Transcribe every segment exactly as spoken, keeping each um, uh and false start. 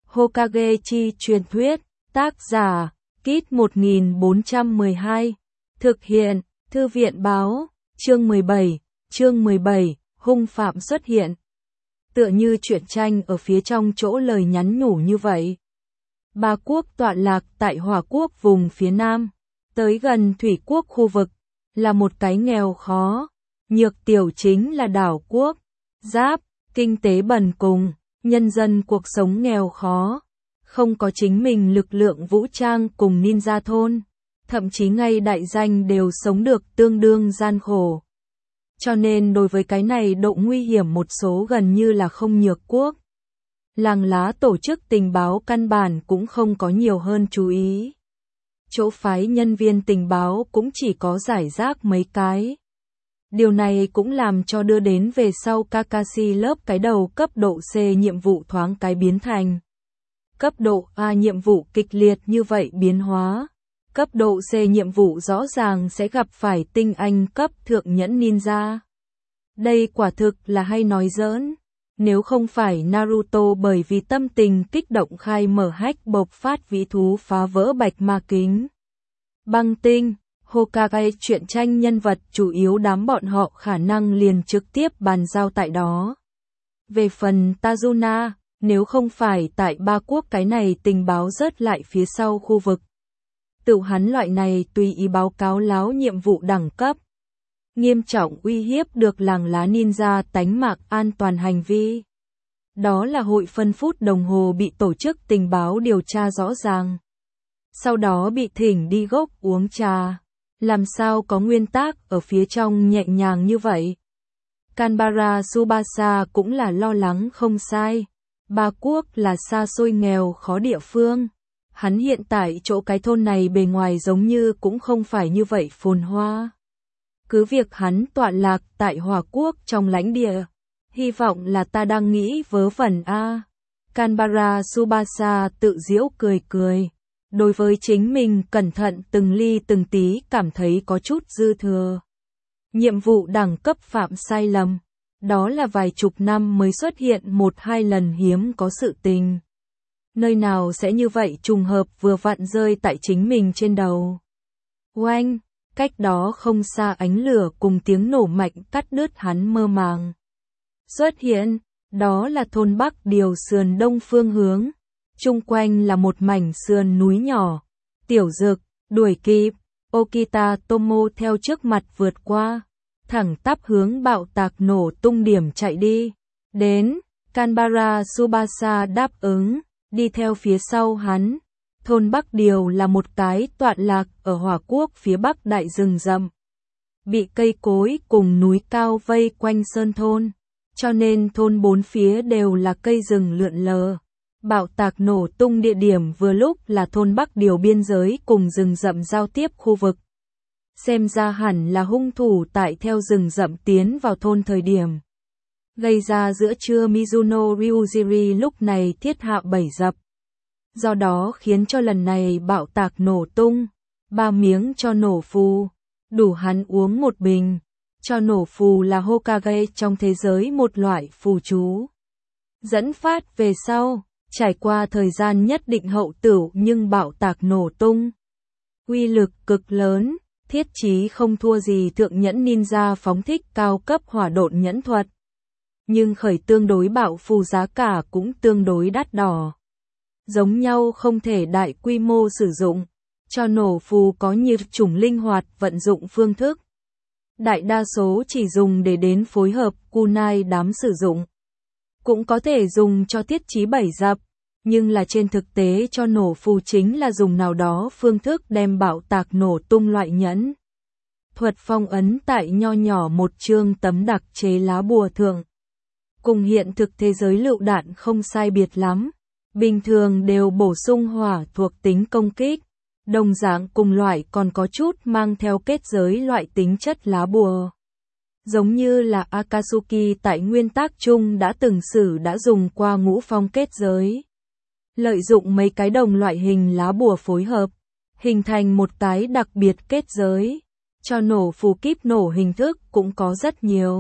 Hokage chi truyền thuyết, tác giả, Kit một nghìn bốn trăm mười hai, thực hiện, Thư viện báo, chương mười bảy, chương mười bảy, hung phạm xuất hiện. Tựa như truyện tranh ở phía trong chỗ lời nhắn nhủ như vậy. Ba quốc tọa lạc tại Hỏa quốc vùng phía Nam, tới gần Thủy quốc khu vực, là một cái nghèo khó. Nhược tiểu chính là đảo quốc, giáp, kinh tế bần cùng, nhân dân cuộc sống nghèo khó, không có chính mình lực lượng vũ trang cùng ninja thôn, thậm chí ngay đại danh đều sống được tương đương gian khổ. Cho nên đối với cái này độ nguy hiểm một số gần như là không nhược quốc. Làng lá tổ chức tình báo căn bản cũng không có nhiều hơn chú ý. Chỗ phái nhân viên tình báo cũng chỉ có giải rác mấy cái. Điều này cũng làm cho đưa đến về sau Kakashi lớp cái đầu cấp độ C nhiệm vụ thoáng cái biến thành. Cấp độ A nhiệm vụ kịch liệt như vậy biến hóa. Cấp độ C nhiệm vụ rõ ràng sẽ gặp phải tinh anh cấp thượng nhẫn ninja. Đây quả thực là hay nói giỡn. Nếu không phải Naruto bởi vì tâm tình kích động khai mở hách bộc phát vĩ thú phá vỡ bạch ma kính. Băng tinh, Hokage truyện tranh nhân vật chủ yếu đám bọn họ khả năng liền trực tiếp bàn giao tại đó. Về phần Tazuna, nếu không phải tại ba quốc cái này tình báo rớt lại phía sau khu vực. Tự hắn loại này tùy ý báo cáo láo nhiệm vụ đẳng cấp. Nghiêm trọng uy hiếp được làng lá ninja tánh mạng an toàn hành vi. Đó là hội phân phút đồng hồ bị tổ chức tình báo điều tra rõ ràng. Sau đó bị thỉnh đi gốc uống trà. Làm sao có nguyên tắc ở phía trong nhẹ nhàng như vậy? Kanbara Tsubasa cũng là lo lắng không sai. Ba quốc là xa xôi nghèo khó địa phương. Hắn hiện tại chỗ cái thôn này bề ngoài giống như cũng không phải như vậy phồn hoa. Cứ việc hắn tọa lạc tại Hỏa quốc trong lãnh địa. Hy vọng là ta đang nghĩ vớ vẩn a. Kanbara Tsubasa tự giễu cười cười. Đối với chính mình cẩn thận từng ly từng tí cảm thấy có chút dư thừa. Nhiệm vụ đẳng cấp phạm sai lầm. Đó là vài chục năm mới xuất hiện một hai lần hiếm có sự tình. Nơi nào sẽ như vậy trùng hợp vừa vặn rơi tại chính mình trên đầu. Oanh, cách đó không xa ánh lửa cùng tiếng nổ mạnh cắt đứt hắn mơ màng. Xuất hiện, đó là thôn Bắc Điều sườn đông phương hướng. Chung quanh là một mảnh sườn núi nhỏ. Tiểu Dực, đuổi kịp, Okita Tomo theo trước mặt vượt qua. Thẳng tắp hướng bạo tạc nổ tung điểm chạy đi. Đến, Kanbara Tsubasa đáp ứng, đi theo phía sau hắn. Thôn Bắc Điều là một cái tọa lạc ở Hỏa quốc phía bắc đại rừng rậm. Bị cây cối cùng núi cao vây quanh sơn thôn. Cho nên thôn bốn phía đều là cây rừng lượn lờ. Bạo tạc nổ tung địa điểm vừa lúc là thôn Bắc Điều biên giới cùng rừng rậm giao tiếp khu vực. Xem ra hẳn là hung thủ tại theo rừng rậm tiến vào thôn thời điểm. Gây ra giữa trưa Mizuno Ryujiri lúc này thiết hạ bảy dập. Do đó khiến cho lần này bạo tạc nổ tung. Ba miếng cho nổ phù. Đủ hắn uống một bình. Cho nổ phù là Hokage trong thế giới một loại phù chú. Dẫn phát về sau. Trải qua thời gian nhất định hậu tửu nhưng bạo tạc nổ tung. Uy lực cực lớn. Thiết chí không thua gì thượng nhẫn ninja phóng thích cao cấp hỏa độn nhẫn thuật. Nhưng khởi tương đối bạo phù giá cả cũng tương đối đắt đỏ. Giống nhau không thể đại quy mô sử dụng. Cho nổ phù có nhiều chủng linh hoạt vận dụng phương thức. Đại đa số chỉ dùng để đến phối hợp kunai đám sử dụng. Cũng có thể dùng cho thiết chí bảy dập. Nhưng là trên thực tế cho nổ phù chính là dùng nào đó phương thức đem bạo tạc nổ tung loại nhẫn. Thuật phong ấn tại nho nhỏ một chương tấm đặc chế lá bùa thượng. Cùng hiện thực thế giới lựu đạn không sai biệt lắm. Bình thường đều bổ sung hỏa thuộc tính công kích. Đồng dạng cùng loại còn có chút mang theo kết giới loại tính chất lá bùa. Giống như là Akatsuki tại nguyên tác chung đã từng sử đã dùng qua ngũ phong kết giới. Lợi dụng mấy cái đồng loại hình lá bùa phối hợp, hình thành một cái đặc biệt kết giới. Cho nổ phù kíp nổ hình thức cũng có rất nhiều.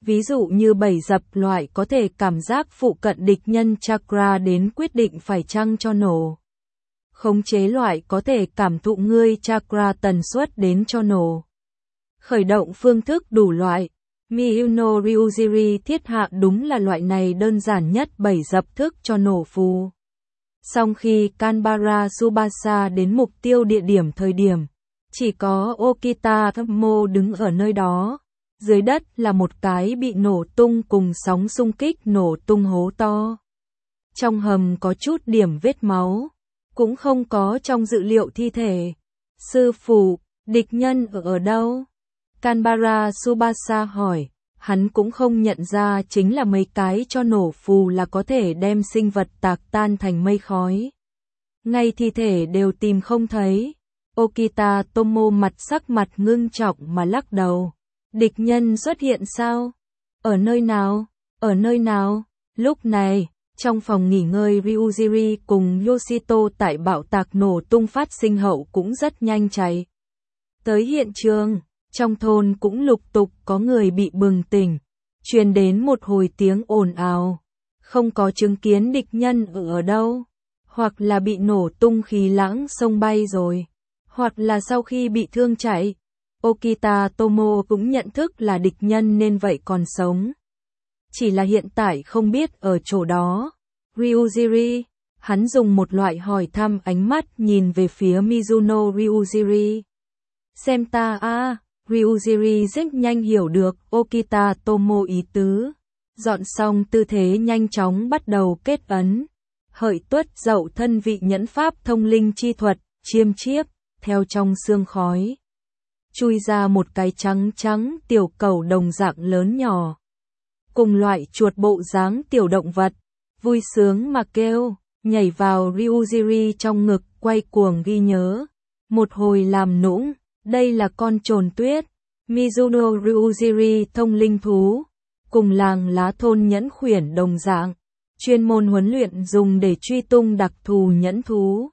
Ví dụ như bảy dập loại có thể cảm giác phụ cận địch nhân chakra đến quyết định phải chăng cho nổ. Khống chế loại có thể cảm thụ ngươi chakra tần suất đến cho nổ. Khởi động phương thức đủ loại. Miuno Ryujiri thiết hạ đúng là loại này đơn giản nhất bảy dập thức cho nổ phù. Song khi Canberra Tsubasa đến mục tiêu địa điểm thời điểm, chỉ có Okita Tomo đứng ở nơi đó. Dưới đất là một cái bị nổ tung cùng sóng xung kích nổ tung hố to. Trong hầm có chút điểm vết máu, cũng không có trong dự liệu thi thể. Sư phụ, địch nhân ở ở đâu? Canberra Tsubasa hỏi, hắn cũng không nhận ra chính là mấy cái cho nổ phù là có thể đem sinh vật tạc tan thành mây khói. Ngay thi thể đều tìm không thấy. Okita Tomo mặt sắc mặt ngưng trọng mà lắc đầu. Địch nhân xuất hiện sao? Ở nơi nào? Ở nơi nào? Lúc này, trong phòng nghỉ ngơi Ryujiri cùng Yoshito tại bạo tạc nổ tung phát sinh hậu cũng rất nhanh chạy tới hiện trường. Trong thôn cũng lục tục có người bị bừng tỉnh, truyền đến một hồi tiếng ồn ào. Không có chứng kiến địch nhân ở ở đâu, hoặc là bị nổ tung khí lãng sông bay rồi, hoặc là sau khi bị thương chạy. Okita Tomo cũng nhận thức là địch nhân nên vậy còn sống. Chỉ là hiện tại không biết ở chỗ đó. Ryujiri, hắn dùng một loại hỏi thăm ánh mắt nhìn về phía Mizuno Ryujiri. Xem ta a à, Ryujiri rất nhanh hiểu được Okita Tomo ý tứ. Dọn xong tư thế nhanh chóng bắt đầu kết ấn. Hợi tuất dậu thân vị nhẫn pháp thông linh chi thuật, chiêm chiếp, theo trong xương khói. Chui ra một cái trắng trắng tiểu cẩu đồng dạng lớn nhỏ. Cùng loại chuột bộ dáng tiểu động vật, vui sướng mà kêu, nhảy vào Ryujiri trong ngực quay cuồng ghi nhớ. Một hồi làm nũng, đây là con trồn tuyết, Mizuno Ryujiri thông linh thú, cùng làng lá thôn nhẫn khuyển đồng dạng, chuyên môn huấn luyện dùng để truy tung đặc thù nhẫn thú.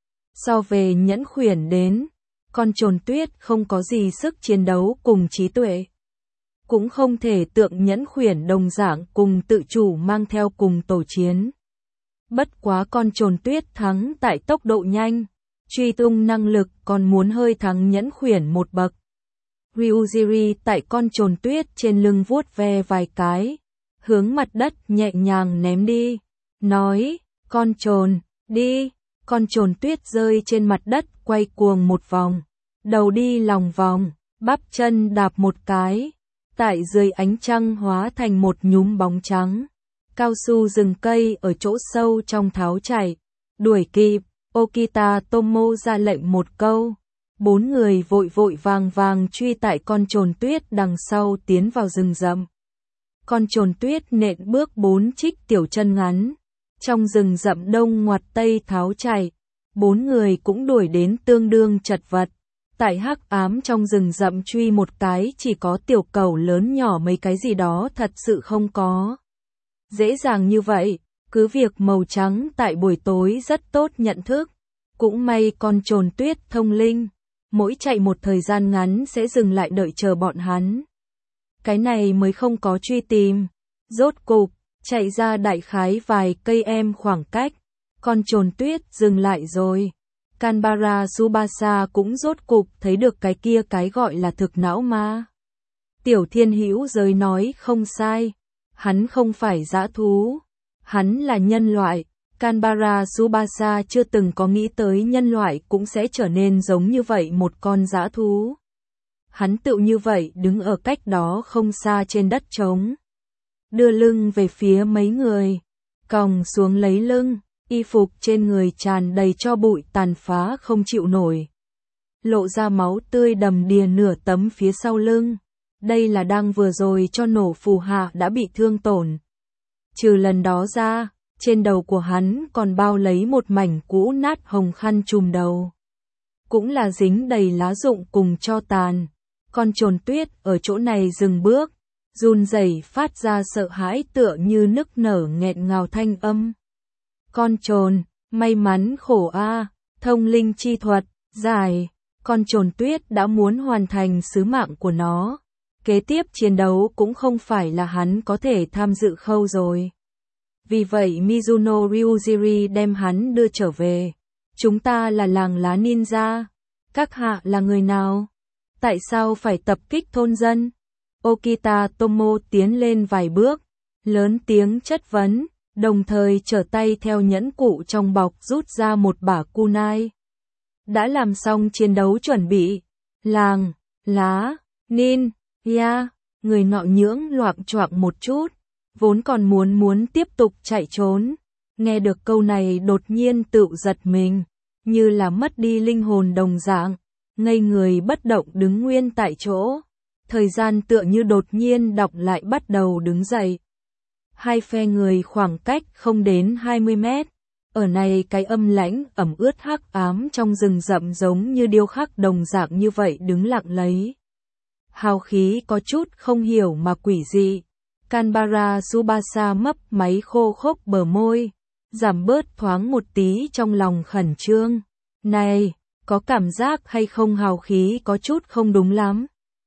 So về nhẫn khuyển đến, con trồn tuyết không có gì sức chiến đấu cùng trí tuệ. Cũng không thể tượng nhẫn khuyển đồng dạng cùng tự chủ mang theo cùng tổ chiến. Bất quá con trồn tuyết thắng tại tốc độ nhanh, truy tung năng lực còn muốn hơi thắng nhẫn khuyển một bậc. Ryujiri tại con trồn tuyết trên lưng vuốt ve vài cái, hướng mặt đất nhẹ nhàng ném đi, nói, con trồn, đi. Con trồn tuyết rơi trên mặt đất quay cuồng một vòng, đầu đi lòng vòng, bắp chân đạp một cái, tại dưới ánh trăng hóa thành một nhúm bóng trắng. Cao su rừng cây ở chỗ sâu trong tháo chạy, đuổi kịp, Okita Tomo ra lệnh một câu. Bốn người vội vội vàng vàng truy tại con trồn tuyết đằng sau tiến vào rừng rậm. Con trồn tuyết nện bước bốn trích tiểu chân ngắn. Trong rừng rậm đông ngoặt tây tháo chạy, bốn người cũng đuổi đến tương đương chật vật. Tại hắc ám trong rừng rậm truy một cái chỉ có tiểu cẩu lớn nhỏ mấy cái gì đó thật sự không có. Dễ dàng như vậy, cứ việc màu trắng tại buổi tối rất tốt nhận thức. Cũng may con trồn tuyết thông linh, mỗi chạy một thời gian ngắn sẽ dừng lại đợi chờ bọn hắn. Cái này mới không có truy tìm. Rốt cục, chạy ra đại khái vài cây em khoảng cách, con trồn tuyết dừng lại rồi. Canberra Tsubasa cũng rốt cục thấy được cái kia cái gọi là thực não ma. Tiểu Thiên Hữu giới nói không sai, hắn không phải dã thú, hắn là nhân loại. Canberra Tsubasa chưa từng có nghĩ tới nhân loại cũng sẽ trở nên giống như vậy một con dã thú. Hắn tựu như vậy đứng ở cách đó không xa trên đất trống, đưa lưng về phía mấy người, còng xuống lấy lưng, y phục trên người tràn đầy tro bụi tàn phá không chịu nổi. Lộ ra máu tươi đầm đìa nửa tấm phía sau lưng. Đây là đang vừa rồi cho nổ phù hạ đã bị thương tổn. Trừ lần đó ra, trên đầu của hắn còn bao lấy một mảnh cũ nát hồng khăn trùm đầu. Cũng là dính đầy lá rụng cùng tro tàn. Con trồn tuyết ở chỗ này dừng bước, run rẩy phát ra sợ hãi tựa như nức nở nghẹn ngào thanh âm. Con trồn, may mắn khổ a, thông linh chi thuật, giải, con trồn tuyết đã muốn hoàn thành sứ mạng của nó. kế tiếp chiến đấu cũng không phải là hắn có thể tham dự khâu rồi. Vì vậy Mizuno Ryujiri đem hắn đưa trở về. Chúng ta là làng lá ninja. Các hạ là người nào? Tại sao phải tập kích thôn dân? Okita Tomo tiến lên vài bước, lớn tiếng chất vấn, đồng thời trở tay theo nhẫn cụ trong bọc rút ra một bả kunai. Đã làm xong chiến đấu chuẩn bị. Làng, lá, nin, ya, người nọ nhưỡng loạng choạng một chút, vốn còn muốn muốn tiếp tục chạy trốn. Nghe được câu này đột nhiên tự giật mình, như là mất đi linh hồn đồng dạng, ngây người bất động đứng nguyên tại chỗ. Thời gian tựa như đột nhiên đọc lại bắt đầu đứng dậy. Hai phe người khoảng cách không đến hai mươi mét. Ở này cái âm lãnh ẩm ướt hắc ám trong rừng rậm giống như điêu khắc đồng dạng như vậy đứng lặng lấy. Hào khí có chút không hiểu mà quỷ dị. Kanbara Tsubasa mấp máy khô khốc bờ môi, giảm bớt thoáng một tí trong lòng khẩn trương. Này, có cảm giác hay không hào khí có chút không đúng lắm?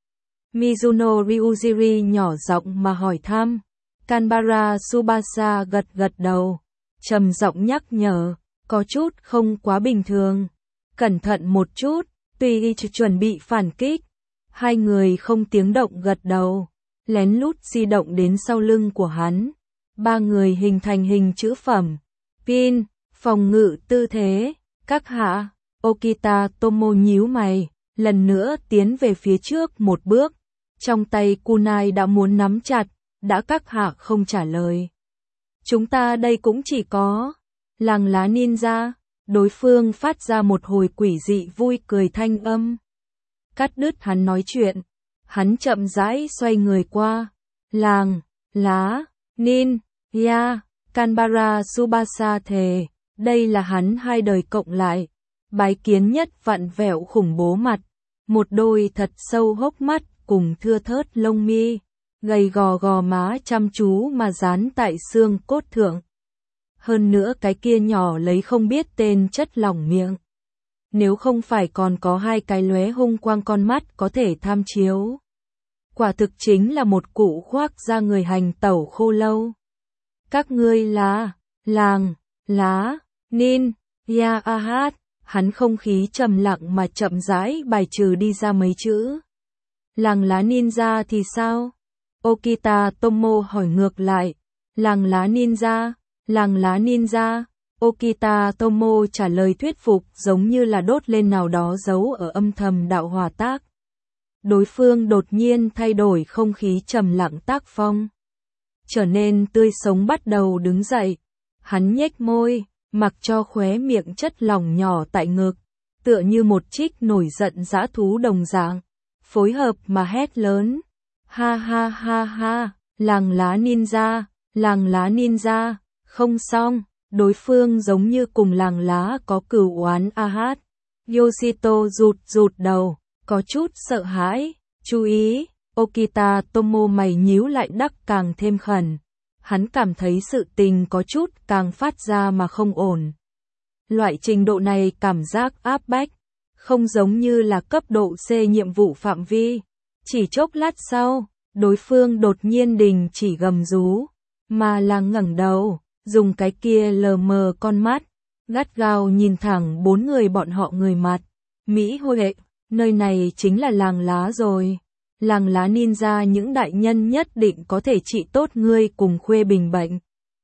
Mizuno Ryujiri nhỏ giọng mà hỏi thăm. Kanbara Tsubasa gật gật đầu, trầm giọng nhắc nhở, có chút không quá bình thường. Cẩn thận một chút, tùy chuẩn bị phản kích. Hai người không tiếng động gật đầu, lén lút di động đến sau lưng của hắn. Ba người hình thành hình chữ phẩm. Pin, phòng ngự tư thế, các hạ. Okita Tomo nhíu mày, lần nữa tiến về phía trước một bước. Trong tay kunai đã muốn nắm chặt, đã các hạ không trả lời. Chúng ta đây cũng chỉ có làng lá ninja. Đối phương phát ra một hồi quỷ dị vui cười thanh âm. Cắt đứt hắn nói chuyện, hắn chậm rãi xoay người qua. Làng, lá, nin, ya, Kanbara Tsubasa thề, đây là hắn hai đời cộng lại. Bái kiến nhất vặn vẹo khủng bố mặt, một đôi thật sâu hốc mắt cùng thưa thớt lông mi, gầy gò gò má chăm chú mà dán tại xương cốt thượng. Hơn nữa cái kia nhỏ lấy không biết tên chất lỏng miệng. Nếu không phải còn có hai cái lóe hung quang con mắt có thể tham chiếu. Quả thực chính là một cụ khoác da người hành tẩu khô lâu. Các ngươi là, làng, lá, nin, ya ahat. Hắn không khí trầm lặng mà chậm rãi bài trừ đi ra mấy chữ. Làng lá ninja thì sao? Okita Tomo hỏi ngược lại. Làng lá ninja, làng lá ninja. Okita Tomo trả lời thuyết phục giống như là đốt lên nào đó giấu ở âm thầm đạo hỏa tác. Đối phương đột nhiên thay đổi không khí trầm lặng tác phong. Trở nên tươi sống bắt đầu đứng dậy. Hắn nhếch môi, mặc cho khóe miệng chất lỏng nhỏ tại ngực, tựa như một trích nổi giận dã thú đồng dạng. Phối hợp mà hét lớn. Ha ha ha ha, làng lá ninja, làng lá ninja, không xong. Đối phương giống như cùng làng lá có cừu oán a hát. Yoshito rụt rụt đầu, có chút sợ hãi. Chú ý, Okita Tomo mày nhíu lại đắc càng thêm khẩn. Hắn cảm thấy sự tình có chút càng phát ra mà không ổn. Loại trình độ này cảm giác áp bách, không giống như là cấp độ C nhiệm vụ phạm vi. Chỉ chốc lát sau, đối phương đột nhiên đình chỉ gầm rú, mà là ngẩng đầu, dùng cái kia lờ mờ con mắt, gắt gao nhìn thẳng bốn người bọn họ người mặt. Mỹ Huệ, nơi này chính là làng lá rồi. Làng lá ninja những đại nhân nhất định có thể trị tốt ngươi cùng Khuê Bình bệnh.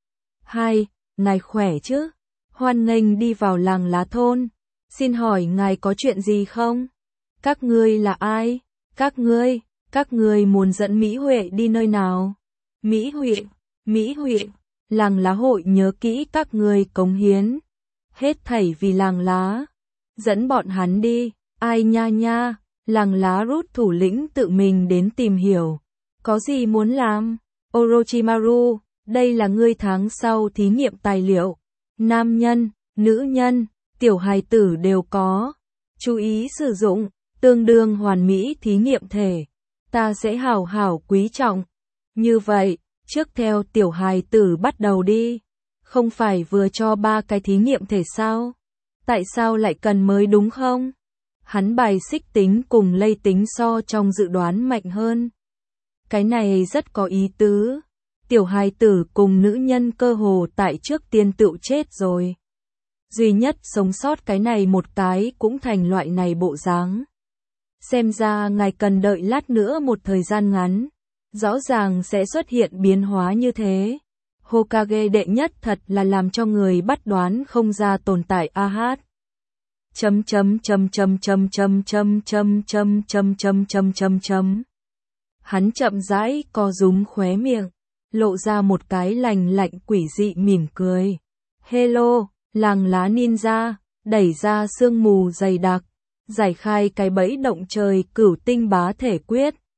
Hai, ngài khỏe chứ? Hoan nghênh đi vào làng lá thôn. Xin hỏi ngài có chuyện gì không? Các ngươi là ai? Các ngươi, các ngươi muốn dẫn Mỹ Huệ đi nơi nào? Mỹ Huệ, Mỹ Huệ, làng lá hội nhớ kỹ các ngươi cống hiến. Hết thảy vì làng lá. Dẫn bọn hắn đi, ai nha nha. Làng lá rút thủ lĩnh tự mình đến tìm hiểu. Có gì muốn làm? Orochimaru, đây là ngươi tháng sau thí nghiệm tài liệu. Nam nhân, nữ nhân, tiểu hài tử đều có. Chú ý sử dụng, tương đương hoàn mỹ thí nghiệm thể. Ta sẽ hảo hảo quý trọng. Như vậy, trước theo tiểu hài tử bắt đầu đi. Không phải vừa cho ba cái thí nghiệm thể sao? Tại sao lại cần mới đúng không? Hắn bài xích tính cùng lây tính so trong dự đoán mạnh hơn. Cái này rất có ý tứ. Tiểu hài tử cùng nữ nhân cơ hồ tại trước tiên tựu chết rồi. Duy nhất sống sót cái này một cái cũng thành loại này bộ dáng. Xem ra ngài cần đợi lát nữa một thời gian ngắn. Rõ ràng sẽ xuất hiện biến hóa như thế. Hokage đệ nhất thật là làm cho người bắt đoán không ra tồn tại a hát. Chấm chấm chấm chấm chấm chấm chấm chấm chấm chấm chấm chấm chấm chấm. Hắn chậm rãi co rúm khóe miệng, lộ ra một cái lành lạnh quỷ dị mỉm cười. Hello, làng lá ninja, đẩy ra sương mù dày đặc, giải khai cái bẫy động trời cửu tinh bá thể quyết,